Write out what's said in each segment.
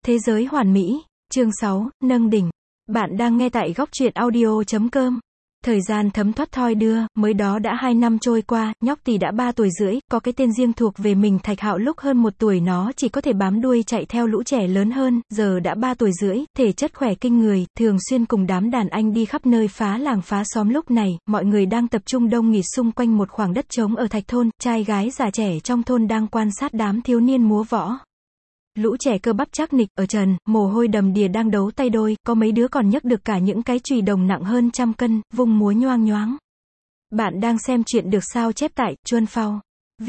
Thế giới hoàn mỹ, chương 6, nâng đỉnh. Bạn đang nghe tại góc truyện audio.com. Thời gian thấm thoát thoi đưa, mới đó đã 2 năm trôi qua, nhóc tì đã 3 tuổi rưỡi, có cái tên riêng thuộc về mình. Thạch Hạo lúc hơn 1 tuổi nó chỉ có thể bám đuôi chạy theo lũ trẻ lớn hơn, giờ đã 3 tuổi rưỡi, thể chất khỏe kinh người, thường xuyên cùng đám đàn anh đi khắp nơi phá làng phá xóm. Lúc này, mọi người đang tập trung đông nghịt xung quanh một khoảng đất trống ở Thạch thôn, trai gái già trẻ trong thôn đang quan sát đám thiếu niên múa võ. Lũ trẻ cơ bắp chắc nịch, ở trần, mồ hôi đầm đìa đang đấu tay đôi, có mấy đứa còn nhấc được cả những cái chùy đồng nặng hơn 100 cân, vung múa nhoang nhoáng. Bạn đang xem chuyện được sao chép tại Chuanphao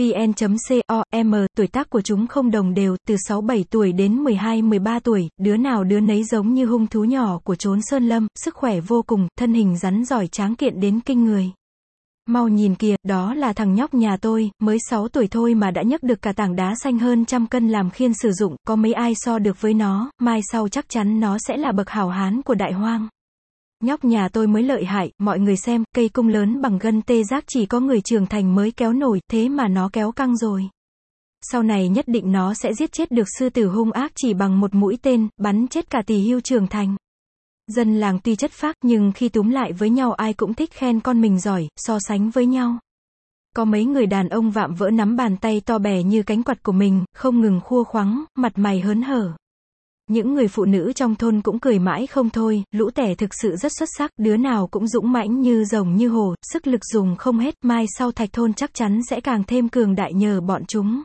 vn.com. Tuổi tác của chúng không đồng đều, từ 6-7 tuổi đến 12-13 tuổi, đứa nào đứa nấy giống như hung thú nhỏ của chốn sơn lâm, sức khỏe vô cùng, thân hình rắn giỏi tráng kiện đến kinh người. Mau nhìn kìa, đó là thằng nhóc nhà tôi, mới 6 tuổi thôi mà đã nhấc được cả tảng đá xanh hơn 100 cân làm khiên sử dụng, có mấy ai so được với nó, mai sau chắc chắn nó sẽ là bậc hảo hán của đại hoang. Nhóc nhà tôi mới lợi hại, mọi người xem, cây cung lớn bằng gân tê giác chỉ có người trưởng thành mới kéo nổi, thế mà nó kéo căng rồi. Sau này nhất định nó sẽ giết chết được sư tử hung ác chỉ bằng một mũi tên, bắn chết cả tỳ hưu trưởng thành. Dân làng tuy chất phác nhưng khi túm lại với nhau ai cũng thích khen con mình giỏi, so sánh với nhau. Có mấy người đàn ông vạm vỡ nắm bàn tay to bè như cánh quạt của mình, không ngừng khua khoắng, mặt mày hớn hở. Những người phụ nữ trong thôn cũng cười mãi không thôi, lũ tẻ thực sự rất xuất sắc, đứa nào cũng dũng mãnh như rồng như hổ, sức lực dùng không hết, mai sau Thạch thôn chắc chắn sẽ càng thêm cường đại nhờ bọn chúng.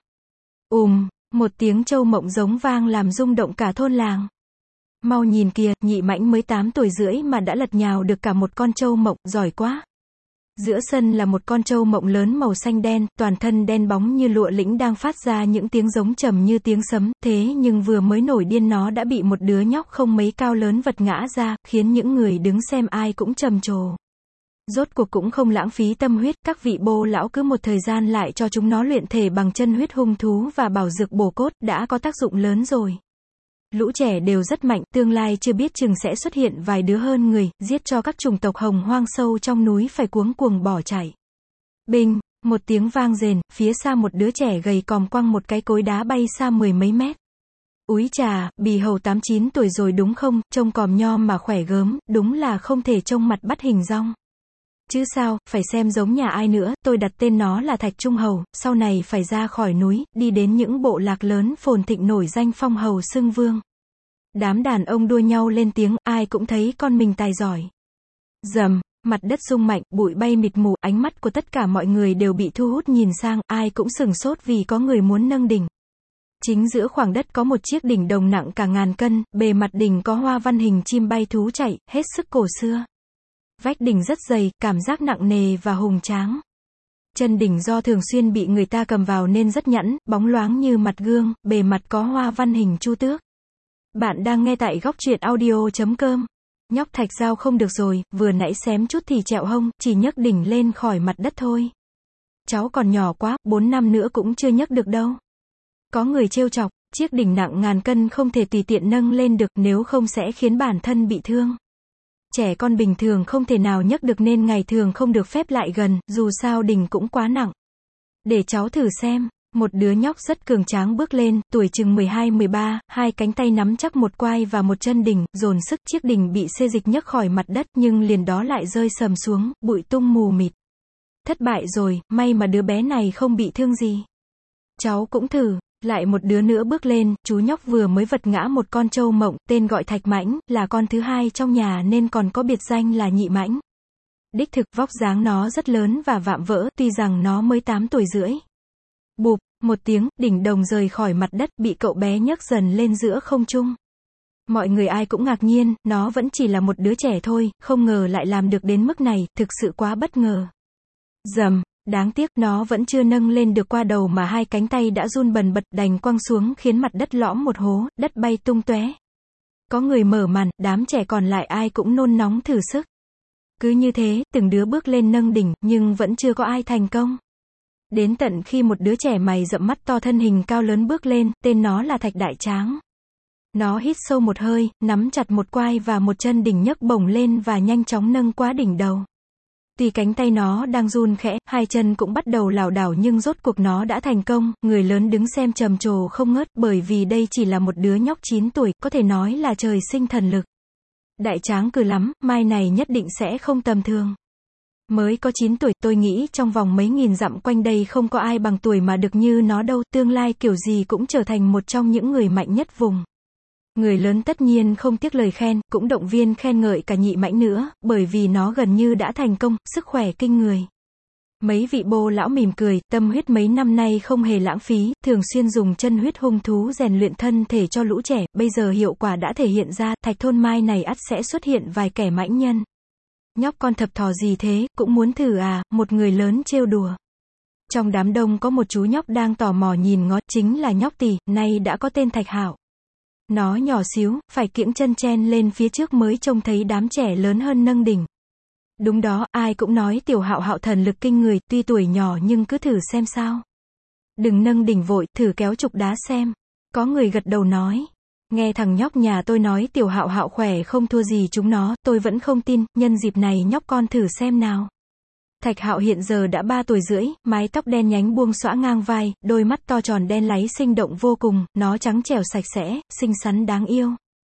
Một tiếng trâu mộng giống vang làm rung động cả thôn làng. Mau nhìn kìa, nhị mãnh mới 8 tuổi rưỡi mà đã lật nhào được cả một con trâu mộng, giỏi quá. Giữa sân là một con trâu mộng lớn màu xanh đen, toàn thân đen bóng như lụa lĩnh đang phát ra những tiếng giống trầm như tiếng sấm, thế nhưng vừa mới nổi điên nó đã bị một đứa nhóc không mấy cao lớn vật ngã ra, khiến những người đứng xem ai cũng trầm trồ. Rốt cuộc cũng không lãng phí tâm huyết, các vị bô lão cứ một thời gian lại cho chúng nó luyện thể bằng chân huyết hung thú và bảo dược bổ cốt, đã có tác dụng lớn rồi. Lũ trẻ đều rất mạnh, tương lai chưa biết chừng sẽ xuất hiện vài đứa hơn người, giết cho các chủng tộc hồng hoang sâu trong núi phải cuống cuồng bỏ chạy. Binh, một tiếng vang rền, phía xa một đứa trẻ gầy còm quăng một cái cối đá bay xa 10 mấy mét. Úi chà, bì hầu 8-9 tuổi rồi đúng không, trông còm nhom mà khỏe gớm, đúng là không thể trông mặt bắt hình dong. Chứ sao, phải xem giống nhà ai nữa, tôi đặt tên nó là Thạch Trung Hầu, sau này phải ra khỏi núi, đi đến những bộ lạc lớn phồn thịnh nổi danh phong hầu xưng vương. Đám đàn ông đua nhau lên tiếng, ai cũng thấy con mình tài giỏi. Rầm, mặt đất rung mạnh, bụi bay mịt mù, ánh mắt của tất cả mọi người đều bị thu hút nhìn sang, ai cũng sửng sốt vì có người muốn nâng đỉnh. Chính giữa khoảng đất có một chiếc đỉnh đồng nặng cả ngàn cân, bề mặt đỉnh có hoa văn hình chim bay thú chạy, hết sức cổ xưa. Vách đỉnh rất dày, cảm giác nặng nề và hùng tráng. Chân đỉnh do thường xuyên bị người ta cầm vào nên rất nhẵn, bóng loáng như mặt gương, bề mặt có hoa văn hình chu tước. Bạn đang nghe tại góc truyện audio.com. Nhóc Thạch Giao không được rồi, vừa nãy xém chút thì trẹo hông, chỉ nhấc đỉnh lên khỏi mặt đất thôi. Cháu còn nhỏ quá, 4 năm nữa cũng chưa nhấc được đâu. Có người trêu chọc, chiếc đỉnh nặng ngàn cân không thể tùy tiện nâng lên được, nếu không sẽ khiến bản thân bị thương. Trẻ con bình thường không thể nào nhấc được nên ngày thường không được phép lại gần, dù sao đỉnh cũng quá nặng. Để cháu thử xem. Một đứa nhóc rất cường tráng bước lên, tuổi chừng 12-13, hai cánh tay nắm chắc một quai và một chân đỉnh, dồn sức, chiếc đỉnh bị xê dịch nhấc khỏi mặt đất nhưng liền đó lại rơi sầm xuống, bụi tung mù mịt. Thất bại rồi, may mà đứa bé này không bị thương gì. Cháu cũng thử. Lại một đứa nữa bước lên, chú nhóc vừa mới vật ngã một con trâu mộng, tên gọi Thạch Mãnh, là con thứ hai trong nhà nên còn có biệt danh là Nhị Mãnh. Đích thực vóc dáng nó rất lớn và vạm vỡ, tuy rằng nó mới 8 tuổi rưỡi. Bụp, một tiếng, đỉnh đồng rời khỏi mặt đất, bị cậu bé nhấc dần lên giữa không trung. Mọi người ai cũng ngạc nhiên, nó vẫn chỉ là một đứa trẻ thôi, không ngờ lại làm được đến mức này, thực sự quá bất ngờ. Rầm, đáng tiếc, nó vẫn chưa nâng lên được qua đầu mà hai cánh tay đã run bần bật, đành quăng xuống khiến mặt đất lõm một hố, đất bay tung tóe. Có người mở màn, đám trẻ còn lại ai cũng nôn nóng thử sức. Cứ như thế, từng đứa bước lên nâng đỉnh, nhưng vẫn chưa có ai thành công. Đến tận khi một đứa trẻ mày rậm mắt to thân hình cao lớn bước lên, tên nó là Thạch Đại Tráng. Nó hít sâu một hơi, nắm chặt một quai và một chân đỉnh nhấc bổng lên và nhanh chóng nâng quá đỉnh đầu. Tuy cánh tay nó đang run khẽ, hai chân cũng bắt đầu lảo đảo nhưng rốt cuộc nó đã thành công, người lớn đứng xem trầm trồ không ngớt, bởi vì đây chỉ là một đứa nhóc 9 tuổi, có thể nói là trời sinh thần lực. Đại tráng cười lắm, mai này nhất định sẽ không tầm thường. Mới có 9 tuổi, tôi nghĩ trong vòng mấy nghìn dặm quanh đây không có ai bằng tuổi mà được như nó đâu, tương lai kiểu gì cũng trở thành một trong những người mạnh nhất vùng. Người lớn tất nhiên không tiếc lời khen, cũng động viên khen ngợi cả nhị mãnh nữa, bởi vì nó gần như đã thành công, sức khỏe kinh người. Mấy vị bô lão mỉm cười, tâm huyết mấy năm nay không hề lãng phí, thường xuyên dùng chân huyết hung thú rèn luyện thân thể cho lũ trẻ, bây giờ hiệu quả đã thể hiện ra, thạch thôn mai này ắt sẽ xuất hiện vài kẻ mãnh nhân. Nhóc con thập thò gì thế, cũng muốn thử à, một người lớn trêu đùa. Trong đám đông có một chú nhóc đang tò mò nhìn ngó, chính là nhóc Tì, nay đã có tên Thạch Hạo. Nó nhỏ xíu, phải kiễng chân chen lên phía trước mới trông thấy đám trẻ lớn hơn nâng đỉnh. Đúng đó, ai cũng nói tiểu Hạo Hạo thần lực kinh người, tuy tuổi nhỏ nhưng cứ thử xem sao. Đừng nâng đỉnh vội, thử kéo trục đá xem. Có người gật đầu nói. Nghe thằng nhóc nhà tôi nói tiểu Hạo Hạo khỏe không thua gì chúng nó, tôi vẫn không tin, nhân dịp này nhóc con thử xem nào. Thạch Hạo hiện giờ đã 3 tuổi rưỡi, mái tóc đen nhánh buông xõa ngang vai, đôi mắt to tròn đen láy sinh động vô cùng, nó trắng trẻo sạch sẽ, xinh xắn đáng yêu.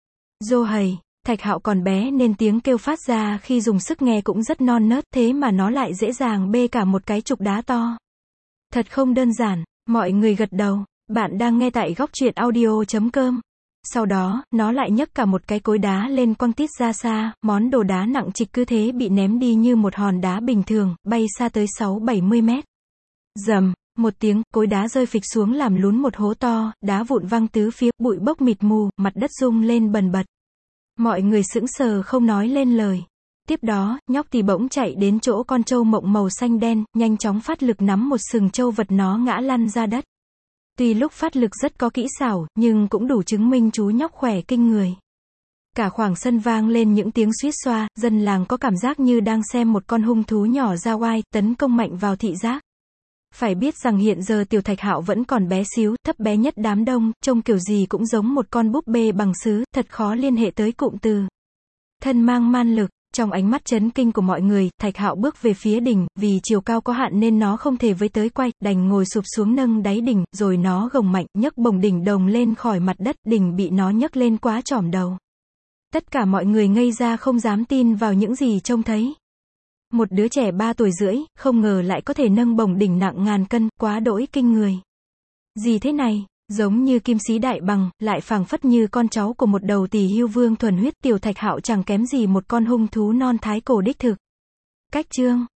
Dô hầy, Thạch Hạo còn bé nên tiếng kêu phát ra khi dùng sức nghe cũng rất non nớt, thế mà nó lại dễ dàng bê cả một cái trục đá to. Thật không đơn giản, mọi người gật đầu, bạn đang nghe tại góc truyện audio.com. Sau đó, nó lại nhấc cả một cái cối đá lên quăng tít ra xa, món đồ đá nặng trịch cứ thế bị ném đi như một hòn đá bình thường, bay xa tới 6-70 mét. Rầm, một tiếng, cối đá rơi phịch xuống làm lún một hố to, đá vụn văng tứ phía, bụi bốc mịt mù, mặt đất rung lên bần bật. Mọi người sững sờ không nói lên lời. Tiếp đó, nhóc Tì bỗng chạy đến chỗ con trâu mộng màu xanh đen, nhanh chóng phát lực nắm một sừng trâu vật nó ngã lăn ra đất. Tuy lúc phát lực rất có kỹ xảo, nhưng cũng đủ chứng minh chú nhóc khỏe kinh người. Cả khoảng sân vang lên những tiếng suýt xoa, dân làng có cảm giác như đang xem một con hung thú nhỏ ra oai, tấn công mạnh vào thị giác. Phải biết rằng hiện giờ tiểu Thạch Hạo vẫn còn bé xíu, thấp bé nhất đám đông, trông kiểu gì cũng giống một con búp bê bằng sứ, thật khó liên hệ tới cụm từ thân mang man lực. Trong ánh mắt chấn kinh của mọi người, Thạch Hạo bước về phía đỉnh, vì chiều cao có hạn nên nó không thể với tới quay, đành ngồi sụp xuống nâng đáy đỉnh, rồi nó gồng mạnh, nhấc bổng đỉnh đồng lên khỏi mặt đất, đỉnh bị nó nhấc lên quá chỏm đầu. Tất cả mọi người ngây ra không dám tin vào những gì trông thấy. Một đứa trẻ 3 tuổi rưỡi, không ngờ lại có thể nâng bổng đỉnh nặng ngàn cân, quá đỗi kinh người. Gì thế này? Giống như kim sĩ đại bằng, lại phảng phất như con cháu của một đầu Tỳ Hưu Vương thuần huyết, tiểu Thạch Hạo chẳng kém gì một con hung thú non thái cổ đích thực. Cách chương